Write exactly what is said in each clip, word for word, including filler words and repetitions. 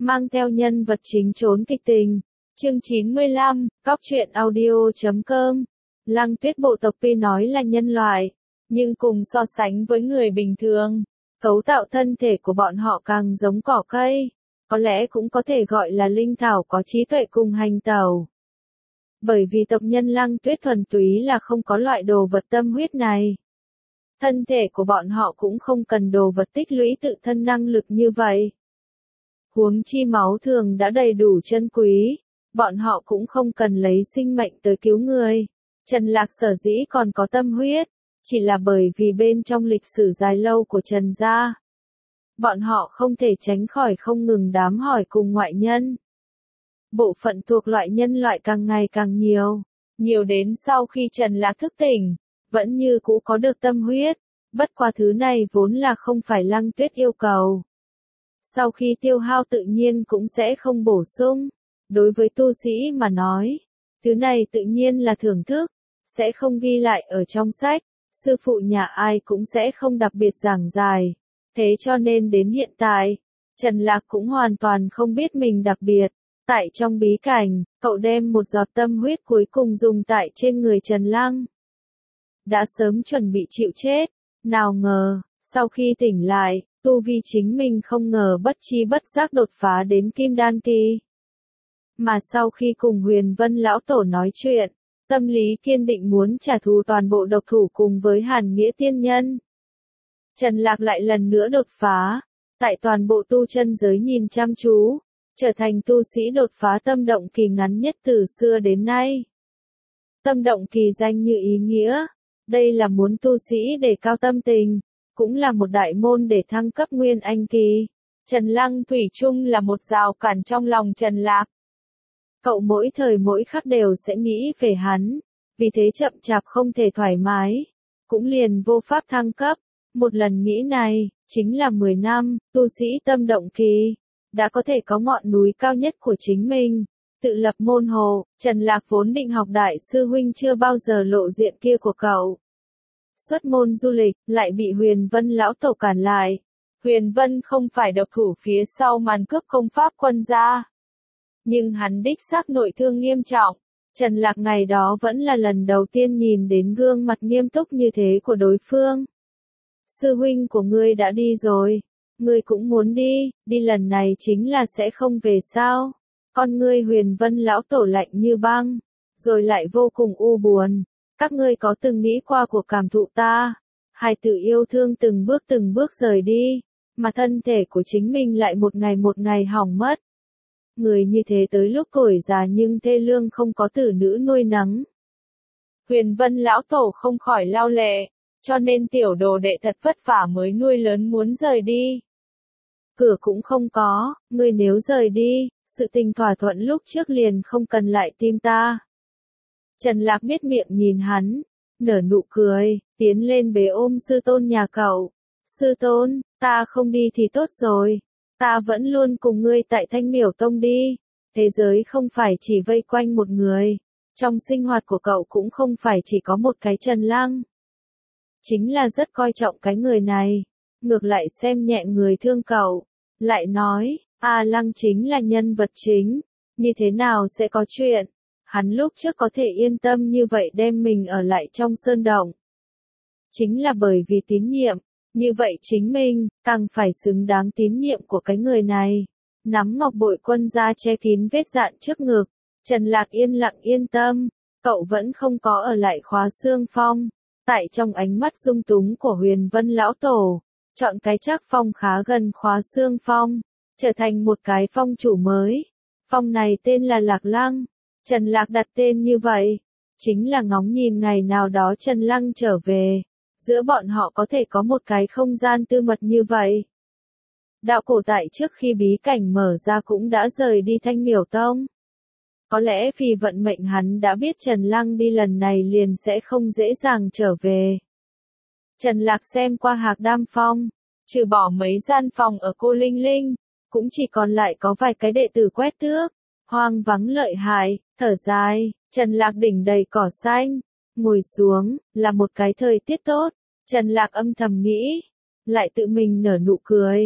mang theo nhân vật chính trốn kịch tình. Chương chín mươi lăm, cóc truyện audio chấm com. Lăng Tuyết bộ tộc tuy nói là nhân loại, nhưng cùng so sánh với người bình thường, cấu tạo thân thể của bọn họ càng giống cỏ cây, có lẽ cũng có thể gọi là linh thảo có trí tuệ cùng hành tẩu. Bởi vì tộc nhân Lăng Tuyết thuần túy là không có loại đồ vật tâm huyết này. Thân thể của bọn họ cũng không cần đồ vật tích lũy tự thân năng lực như vậy. Huống chi máu thường đã đầy đủ chân quý, bọn họ cũng không cần lấy sinh mệnh tới cứu người. Trần Lạc sở dĩ còn có tâm huyết, chỉ là bởi vì bên trong lịch sử dài lâu của Trần gia, bọn họ không thể tránh khỏi không ngừng đám hỏi cùng ngoại nhân. Bộ phận thuộc loại nhân loại càng ngày càng nhiều, nhiều đến sau khi Trần Lạc thức tỉnh, vẫn như cũ có được tâm huyết, bất qua thứ này vốn là không phải Lăng Tuyết yêu cầu. Sau khi tiêu hao tự nhiên cũng sẽ không bổ sung, đối với tu sĩ mà nói, thứ này tự nhiên là thưởng thức, sẽ không ghi lại ở trong sách, sư phụ nhà ai cũng sẽ không đặc biệt giảng giải, thế cho nên đến hiện tại, Trần Lạc cũng hoàn toàn không biết mình đặc biệt. Tại trong bí cảnh, cậu đem một giọt tâm huyết cuối cùng dùng tại trên người Trần Lăng. Đã sớm chuẩn bị chịu chết, nào ngờ, sau khi tỉnh lại, tu vi chính mình không ngờ bất chi bất giác đột phá đến kim đan kỳ. Mà sau khi cùng Huyền Vân lão tổ nói chuyện, tâm lý kiên định muốn trả thù toàn bộ độc thủ cùng với Hàn Nghĩa tiên nhân. Trần Lạc lại lần nữa đột phá, tại toàn bộ tu chân giới nhìn chăm chú, trở thành tu sĩ đột phá tâm động kỳ ngắn nhất từ xưa đến nay. Tâm động kỳ danh như ý nghĩa, đây là muốn tu sĩ để cao tâm tình, cũng là một đại môn để thăng cấp nguyên anh kỳ. Trần Lăng thủy chung là một rào cản trong lòng Trần Lạc. Cậu mỗi thời mỗi khắc đều sẽ nghĩ về hắn, vì thế chậm chạp không thể thoải mái, cũng liền vô pháp thăng cấp. Một lần nghĩ này, chính là mười năm, tu sĩ tâm động kỳ đã có thể có ngọn núi cao nhất của chính mình, tự lập môn hộ. Trần Lạc vốn định học đại sư huynh chưa bao giờ lộ diện kia của cậu. Xuất môn du lịch, lại bị Huyền Vân lão tổ cản lại. Huyền Vân không phải độc thủ phía sau màn cướp công pháp quân gia, nhưng hắn đích xác nội thương nghiêm trọng. Trần Lạc ngày đó vẫn là lần đầu tiên nhìn đến gương mặt nghiêm túc như thế của đối phương. Sư huynh của ngươi đã đi rồi. Ngươi cũng muốn đi, đi lần này chính là sẽ không về sao? Con ngươi Huyền Vân lão tổ lạnh như băng, rồi lại vô cùng u buồn. Các ngươi có từng nghĩ qua cuộc cảm thụ ta? Hai tự yêu thương từng bước từng bước rời đi, mà thân thể của chính mình lại một ngày một ngày hỏng mất. Người như thế tới lúc tuổi già nhưng thê lương không có tử nữ nuôi nấng. Huyền Vân lão tổ không khỏi lao lệ, cho nên tiểu đồ đệ thật vất vả mới nuôi lớn muốn rời đi. Cửa cũng không có, ngươi nếu rời đi, sự tình thỏa thuận lúc trước liền không cần lại tìm ta. Trần Lạc biết miệng nhìn hắn, nở nụ cười, tiến lên bế ôm sư tôn nhà cậu. Sư tôn, ta không đi thì tốt rồi, ta vẫn luôn cùng ngươi tại Thanh Miểu Tông đi. Thế giới không phải chỉ vây quanh một người, trong sinh hoạt của cậu cũng không phải chỉ có một cái Trần Lăng. Chính là rất coi trọng cái người này, ngược lại xem nhẹ người thương cậu. Lại nói, A Lăng chính là nhân vật chính, như thế nào sẽ có chuyện, hắn lúc trước có thể yên tâm như vậy đem mình ở lại trong sơn động. Chính là bởi vì tín nhiệm, như vậy chính mình, càng phải xứng đáng tín nhiệm của cái người này. Nắm ngọc bội quân ra che kín vết dạn trước ngực, Trần Lạc yên lặng yên tâm, cậu vẫn không có ở lại Khóa Xương Phong. Tại trong ánh mắt dung túng của Huyền Vân lão tổ, chọn cái Trác Phong khá gần Khóa Xương Phong, trở thành một cái phong chủ mới. Phong này tên là Lạc Lăng. Trần Lạc đặt tên như vậy, chính là ngóng nhìn ngày nào đó Trần Lăng trở về, giữa bọn họ có thể có một cái không gian tư mật như vậy. Đạo cổ tại trước khi bí cảnh mở ra cũng đã rời đi Thanh Miểu Tông. Có lẽ vì vận mệnh hắn đã biết Trần Lăng đi lần này liền sẽ không dễ dàng trở về. Trần Lạc xem qua Hạc Đam Phong, trừ bỏ mấy gian phòng ở Cô Linh Linh, cũng chỉ còn lại có vài cái đệ tử quét tước, hoang vắng lợi hại, thở dài. Trần Lạc đỉnh đầy cỏ xanh, ngồi xuống, là một cái thời tiết tốt. Trần Lạc âm thầm nghĩ, lại tự mình nở nụ cười.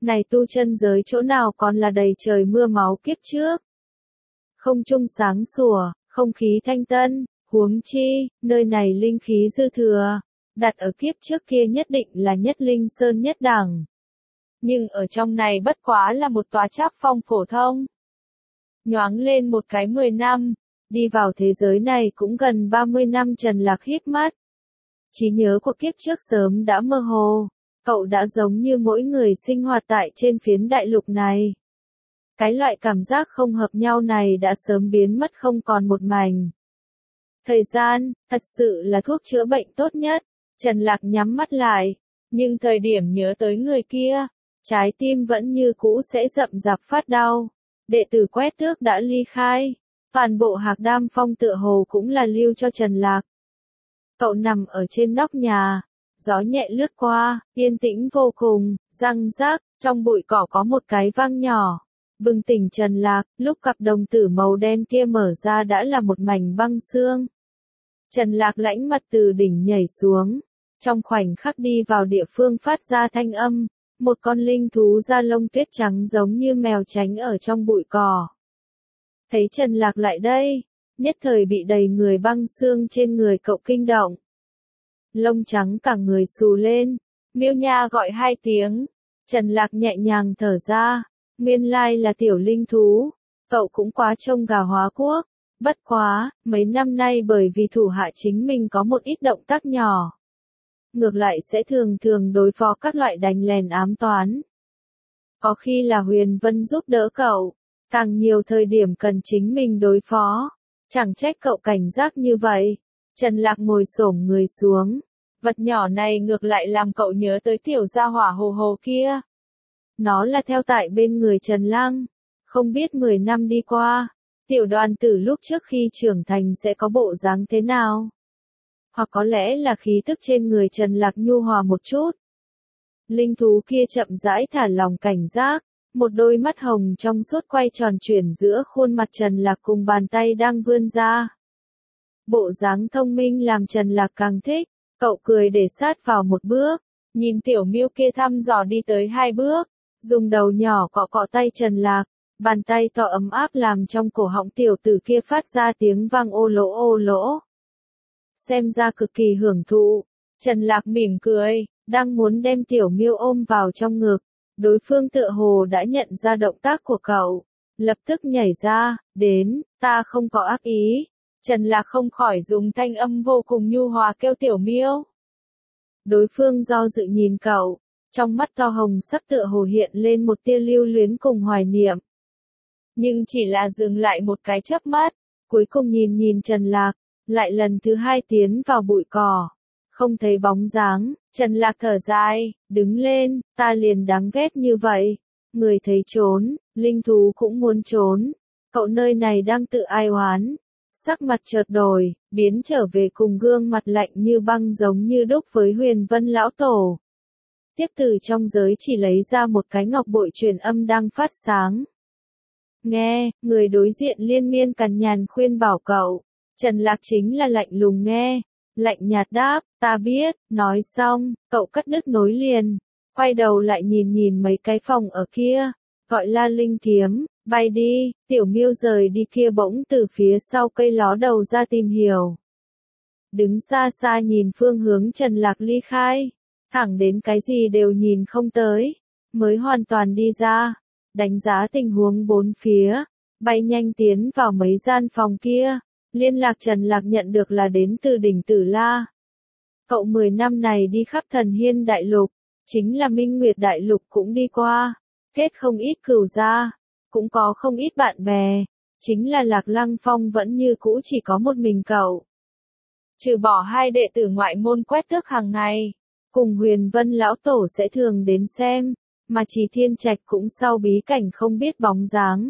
Này tu chân giới chỗ nào còn là đầy trời mưa máu kiếp trước. Không trung sáng sủa, không khí thanh tân, huống chi, nơi này linh khí dư thừa, đặt ở kiếp trước kia nhất định là nhất linh sơn nhất đẳng. Nhưng ở trong này bất quá là một tòa tráp phong phổ thông. Nhoáng lên một cái mười năm, đi vào thế giới này cũng gần ba mươi năm. Trần Lạc híp mắt. Trí nhớ của kiếp trước sớm đã mơ hồ, cậu đã giống như mỗi người sinh hoạt tại trên phiến đại lục này. Cái loại cảm giác không hợp nhau này đã sớm biến mất không còn một mảnh. Thời gian, thật sự là thuốc chữa bệnh tốt nhất. Trần Lạc nhắm mắt lại, nhưng thời điểm nhớ tới người kia, trái tim vẫn như cũ sẽ rậm rạp phát đau. Đệ tử Quét Tước đã ly khai, toàn bộ Hạc Đam Phong tựa hồ cũng là lưu cho Trần Lạc. Cậu nằm ở trên nóc nhà, gió nhẹ lướt qua, yên tĩnh vô cùng, răng rác, trong bụi cỏ có một cái vang nhỏ. Bừng tỉnh Trần Lạc, lúc cặp đồng tử màu đen kia mở ra đã là một mảnh băng xương. Trần Lạc lãnh mặt từ đỉnh nhảy xuống, trong khoảnh khắc đi vào địa phương phát ra thanh âm, một con linh thú da lông tuyết trắng giống như mèo tránh ở trong bụi cỏ. Thấy Trần Lạc lại đây, nhất thời bị đầy người băng xương trên người cậu kinh động. Lông trắng cả người xù lên, miêu nha gọi hai tiếng, Trần Lạc nhẹ nhàng thở ra, nguyên lai là tiểu linh thú, cậu cũng quá trông gà hóa quốc, bất quá, mấy năm nay bởi vì thủ hạ chính mình có một ít động tác nhỏ. Ngược lại sẽ thường thường đối phó các loại đánh lèn ám toán. Có khi là Huyền Vân giúp đỡ cậu, càng nhiều thời điểm cần chính mình đối phó, chẳng trách cậu cảnh giác như vậy. Trần Lạc ngồi xổm người xuống, vật nhỏ này ngược lại làm cậu nhớ tới tiểu gia hỏa hồ hồ kia. Nó là theo tại bên người Trần Lăng, không biết mười năm đi qua, tiểu đoàn tử lúc trước khi trưởng thành sẽ có bộ dáng thế nào? Hoặc có lẽ là khí tức trên người Trần Lạc nhu hòa một chút. Linh thú kia chậm rãi thả lòng cảnh giác, một đôi mắt hồng trong suốt quay tròn chuyển giữa khuôn mặt Trần Lạc cùng bàn tay đang vươn ra. Bộ dáng thông minh làm Trần Lạc càng thích, cậu cười để sát vào một bước, nhìn tiểu miêu kia thăm dò đi tới hai bước, dùng đầu nhỏ cọ cọ tay Trần Lạc, bàn tay to ấm áp làm trong cổ họng tiểu tử kia phát ra tiếng vang ô lỗ ô lỗ. Xem ra cực kỳ hưởng thụ, Trần Lạc mỉm cười, đang muốn đem tiểu miêu ôm vào trong ngực, đối phương tựa hồ đã nhận ra động tác của cậu, lập tức nhảy ra, đến, ta không có ác ý. Trần Lạc không khỏi dùng thanh âm vô cùng nhu hòa kêu tiểu miêu. Đối phương do dự nhìn cậu, trong mắt to hồng sắc tựa hồ hiện lên một tia lưu luyến cùng hoài niệm. Nhưng chỉ là dừng lại một cái chớp mắt, cuối cùng nhìn nhìn Trần Lạc, lại lần thứ hai tiến vào bụi cỏ. Không thấy bóng dáng, Trần Lạc thở dài, đứng lên, ta liền đáng ghét như vậy. Người thấy trốn, linh thú cũng muốn trốn. Cậu nơi này đang tự ai oán. Sắc mặt chợt đổi, biến trở về cùng gương mặt lạnh như băng giống như đúc với Huyền Vân lão tổ. Tiếp từ trong giới chỉ lấy ra một cái ngọc bội truyền âm đang phát sáng. Nghe, người đối diện liên miên cằn nhằn khuyên bảo cậu. Trần Lạc chính là lạnh lùng nghe, lạnh nhạt đáp, ta biết, nói xong, cậu cắt đứt nối liền, quay đầu lại nhìn nhìn mấy cái phòng ở kia, gọi La Linh kiếm, bay đi, tiểu miêu rời đi kia bỗng từ phía sau cây ló đầu ra tìm hiểu. Đứng xa xa nhìn phương hướng Trần Lạc ly khai, thẳng đến cái gì đều nhìn không tới, mới hoàn toàn đi ra, đánh giá tình huống bốn phía, bay nhanh tiến vào mấy gian phòng kia. Liên lạc Trần Lạc nhận được là đến từ đỉnh Tử La. Cậu mười năm này đi khắp Thần Hiên Đại Lục, chính là Minh Nguyệt Đại Lục cũng đi qua, kết không ít cửu gia, cũng có không ít bạn bè, chính là Lạc Lăng Phong vẫn như cũ chỉ có một mình cậu. Trừ bỏ hai đệ tử ngoại môn Quét Tước hàng ngày, cùng Huyền Vân lão tổ sẽ thường đến xem, mà Trì Thiên Trạch cũng sau bí cảnh không biết bóng dáng.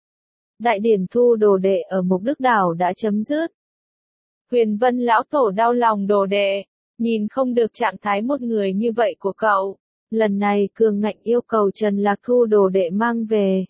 Đại điển thu đồ đệ ở Mục Đức Đảo đã chấm dứt. Huyền Vân lão tổ đau lòng đồ đệ, nhìn không được trạng thái một người như vậy của cậu. Lần này cường ngạnh yêu cầu Trần Lạc thu đồ đệ mang về.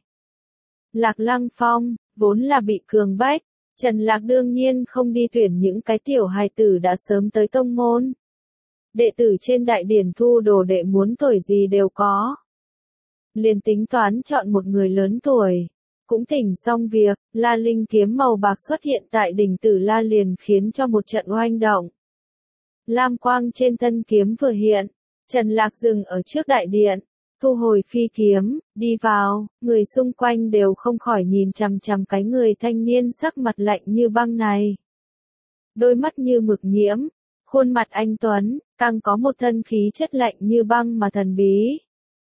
Lạc Lăng Phong, vốn là bị cường bách, Trần Lạc đương nhiên không đi tuyển những cái tiểu hài tử đã sớm tới tông môn. Đệ tử trên đại điển thu đồ đệ muốn tuổi gì đều có. liền tính toán chọn một người lớn tuổi. Cũng thỉnh xong việc, La Linh kiếm màu bạc xuất hiện tại đỉnh Tử La liền khiến cho một trận oanh động. Lam quang trên thân kiếm vừa hiện, Trần Lạc dừng ở trước đại điện, thu hồi phi kiếm, đi vào, người xung quanh đều không khỏi nhìn chằm chằm cái người thanh niên sắc mặt lạnh như băng này. Đôi mắt như mực nhiễm, khuôn mặt anh tuấn, càng có một thân khí chất lạnh như băng mà thần bí.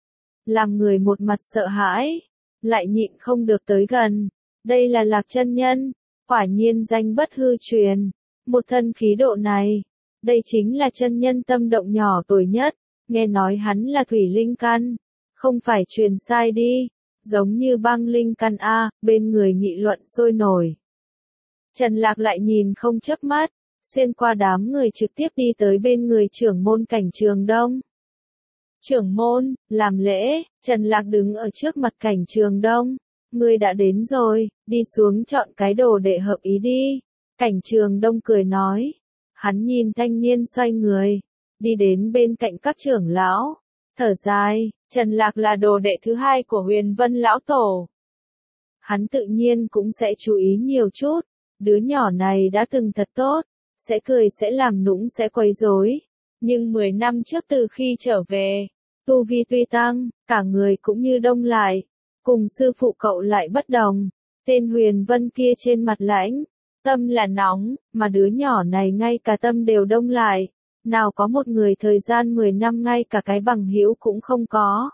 Làm người một mặt sợ hãi, lại nhịn không được tới gần. Đây là Lạc chân nhân, quả nhiên danh bất hư truyền, một thân khí độ này. Đây chính là chân nhân tâm động nhỏ tuổi nhất, nghe nói hắn là thủy linh căn, không phải truyền sai đi, giống như băng linh căn a, bên người nghị luận sôi nổi. Trần Lạc lại nhìn không chớp mắt, xuyên qua đám người trực tiếp đi tới bên người trưởng môn Cảnh Trường Đông. Trưởng môn, làm lễ, Trần Lạc đứng ở trước mặt Cảnh Trường Đông. Ngươi đã đến rồi, đi xuống chọn cái đồ đệ hợp ý đi. Cảnh Trường Đông cười nói. Hắn nhìn thanh niên xoay người, đi đến bên cạnh các trưởng lão. Thở dài, Trần Lạc là đồ đệ thứ hai của Huyền Vân Lão Tổ. Hắn tự nhiên cũng sẽ chú ý nhiều chút. Đứa nhỏ này đã từng thật tốt, sẽ cười sẽ làm nũng sẽ quấy rối. Nhưng mười năm trước từ khi trở về, tu vi tuy tăng, cả người cũng như đông lại. Cùng sư phụ cậu lại bất đồng. Tên Huyền Vân kia trên mặt lãnh, tâm là nóng, mà đứa nhỏ này ngay cả tâm đều đông lại. Nào có một người thời gian mười năm ngay cả cái bằng hữu cũng không có.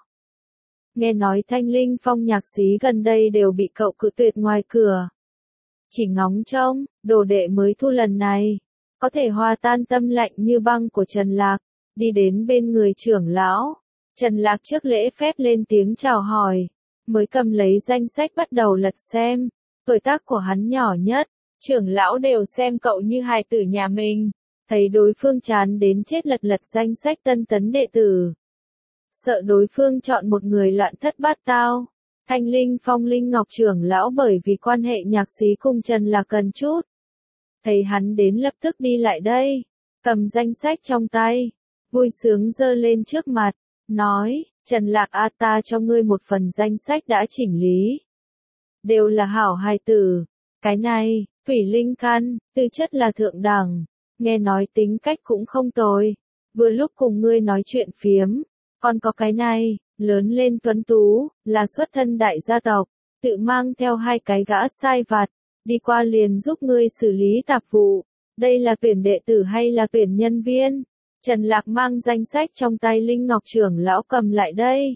Nghe nói Thanh Linh Phong nhạc sĩ gần đây đều bị cậu cự tuyệt ngoài cửa. Chỉ ngóng trông, đồ đệ mới thu lần này, có thể hòa tan tâm lạnh như băng của Trần Lạc, đi đến bên người trưởng lão. Trần Lạc trước lễ phép lên tiếng chào hỏi, mới cầm lấy danh sách bắt đầu lật xem. Tuổi tác của hắn nhỏ nhất, trưởng lão đều xem cậu như hài tử nhà mình. Thấy đối phương chán đến chết lật lật danh sách tân tấn đệ tử. Sợ đối phương chọn một người loạn thất bát tao. Thanh Linh Phong Linh Ngọc trưởng lão bởi vì quan hệ nhạc sĩ cùng Trần Lạc cần chút. Thấy hắn đến lập tức đi lại đây, cầm danh sách trong tay, vui sướng giơ lên trước mặt, nói, Trần Lạc a ta cho ngươi một phần danh sách đã chỉnh lý. Đều là hảo hài tử, cái này, thủy linh căn, tư chất là thượng đẳng, nghe nói tính cách cũng không tồi, vừa lúc cùng ngươi nói chuyện phiếm, còn có cái này, lớn lên tuấn tú, là xuất thân đại gia tộc, tự mang theo hai cái gã sai vặt, đi qua liền giúp ngươi xử lý tạp vụ. Đây là tuyển đệ tử hay là tuyển nhân viên? Trần Lạc mang danh sách trong tay Linh Ngọc trưởng lão cầm lại đây.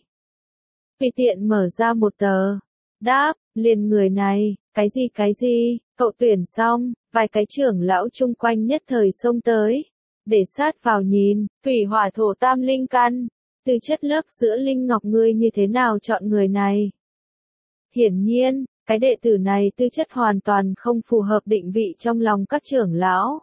Tùy tiện mở ra một tờ. Đáp, liền người này, cái gì cái gì, cậu tuyển xong, vài cái trưởng lão chung quanh nhất thời xông tới. Để sát vào nhìn, thủy hỏa thổ tam linh căn. Từ chất lớp giữa Linh Ngọc ngươi như thế nào chọn người này? Hiển nhiên, cái đệ tử này tư chất hoàn toàn không phù hợp định vị trong lòng các trưởng lão.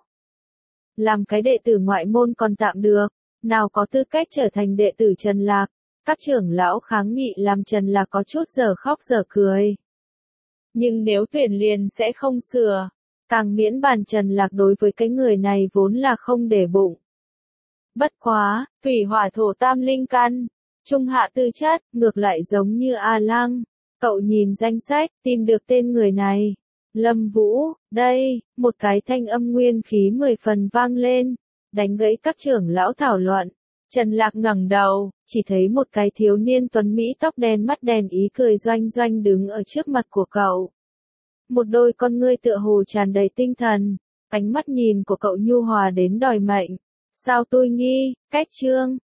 Làm cái đệ tử ngoại môn còn tạm được, nào có tư cách trở thành đệ tử Trần Lạc. Các trưởng lão kháng nghị làm Trần Lạc có chút giờ khóc giờ cười. Nhưng nếu tuyển liền sẽ không sửa, càng miễn bàn Trần Lạc đối với cái người này vốn là không để bụng. Bất quá, thủy hỏa thổ tam linh căn, trung hạ tư chất, ngược lại giống như A Lăng. Cậu nhìn danh sách, tìm được tên người này. Lâm Vũ, đây, một cái thanh âm nguyên khí mười phần vang lên, đánh gãy các trưởng lão thảo luận. Trần Lạc ngẩng đầu, chỉ thấy một cái thiếu niên tuấn Mỹ tóc đen mắt đèn ý cười doanh doanh đứng ở trước mặt của cậu. Một đôi con ngươi tựa hồ tràn đầy tinh thần, ánh mắt nhìn của cậu nhu hòa đến đòi mệnh. Sao tôi nghi, cách trương,